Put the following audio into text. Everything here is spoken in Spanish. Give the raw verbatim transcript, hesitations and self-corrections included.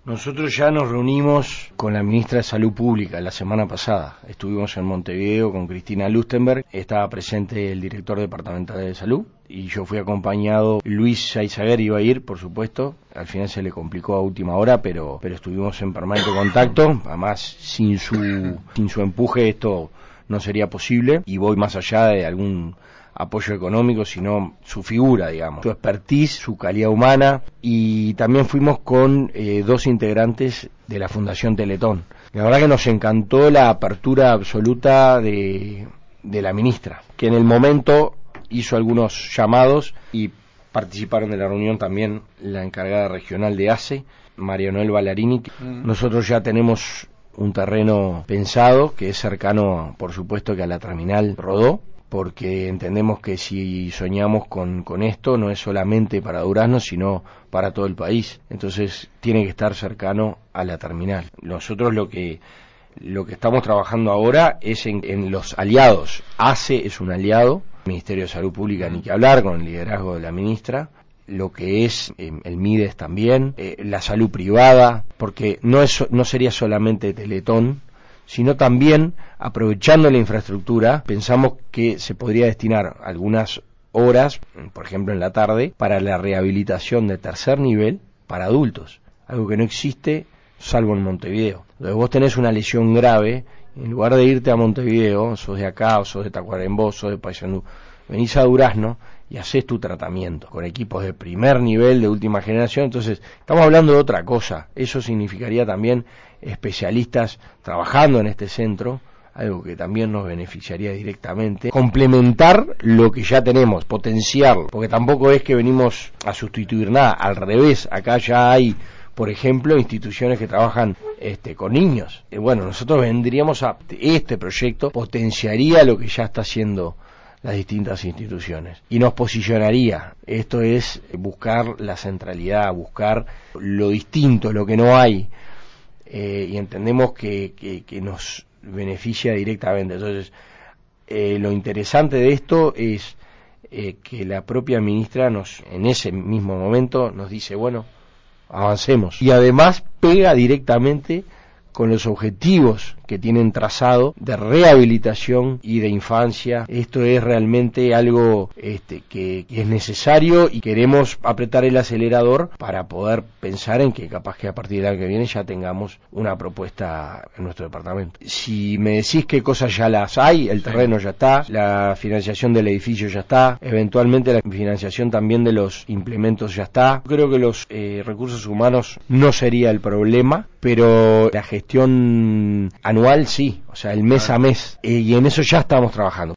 Nosotros ya nos reunimos con la ministra de Salud Pública la semana pasada. Estuvimos en Montevideo con Cristina Lustenberg, estaba presente el director departamental de salud y yo fui acompañado. Luis Yaizaguer iba a ir, por supuesto, al final se le complicó a última hora, pero, pero estuvimos en permanente contacto. Además, sin su, sin su empuje esto no sería posible, y voy más allá de algún apoyo económico, sino su figura, digamos, su expertise, su calidad humana. Y también fuimos con eh, dos integrantes de la Fundación Teletón. La verdad que nos encantó la apertura absoluta de, de la ministra, que en el momento hizo algunos llamados y participaron de la reunión también la encargada regional de A C E, María Noel Ballarini. Mm. Nosotros ya tenemos un terreno pensado que es cercano, por supuesto, que a la terminal Rodó, porque entendemos que si soñamos con, con esto no es solamente para Durazno, sino para todo el país. Entonces tiene que estar cercano a la terminal. Nosotros lo que lo que estamos trabajando ahora es en, en los aliados. A C E es un aliado, el Ministerio de Salud Pública ni que hablar, con el liderazgo de la ministra, lo que es eh, el MIDES también, eh, la salud privada, porque no es no sería solamente Teletón, sino también, aprovechando la infraestructura, pensamos que se podría destinar algunas horas, por ejemplo en la tarde, para la rehabilitación de tercer nivel para adultos, algo que no existe salvo en Montevideo. Entonces vos tenés una lesión grave, en lugar de irte a Montevideo, sos de acá, o sos de Tacuarembó, sos de Paysandú, venís a Durazno y haces tu tratamiento con equipos de primer nivel, de última generación. Entonces estamos hablando de otra cosa. Eso significaría también especialistas trabajando en este centro, algo que también nos beneficiaría directamente. Complementar lo que ya tenemos, potenciarlo, porque tampoco es que venimos a sustituir nada, al revés. Acá ya hay, por ejemplo, instituciones que trabajan este, con niños. Eh, bueno, nosotros vendríamos a este proyecto, potenciaría lo que ya está haciendo las distintas instituciones y nos posicionaría. Esto es buscar la centralidad, buscar lo distinto, lo que no hay, eh, y entendemos que, que, que nos beneficia directamente. Entonces, eh, lo interesante de esto es eh, que la propia ministra nos, en ese mismo momento, nos dice, bueno, avancemos, y además pega directamente con los objetivos que tienen trazado de rehabilitación y de infancia. Esto es realmente algo este, que, que es necesario, y queremos apretar el acelerador para poder pensar en que capaz que a partir del año que viene ya tengamos una propuesta en nuestro departamento. Si me decís qué cosas ya las hay, el terreno ya está, la financiación del edificio ya está, eventualmente la financiación también de los implementos ya está. Creo que los eh, recursos humanos no sería el problema, pero la gestión anual sí, o sea, el mes a mes, eh, y en eso ya estamos trabajando.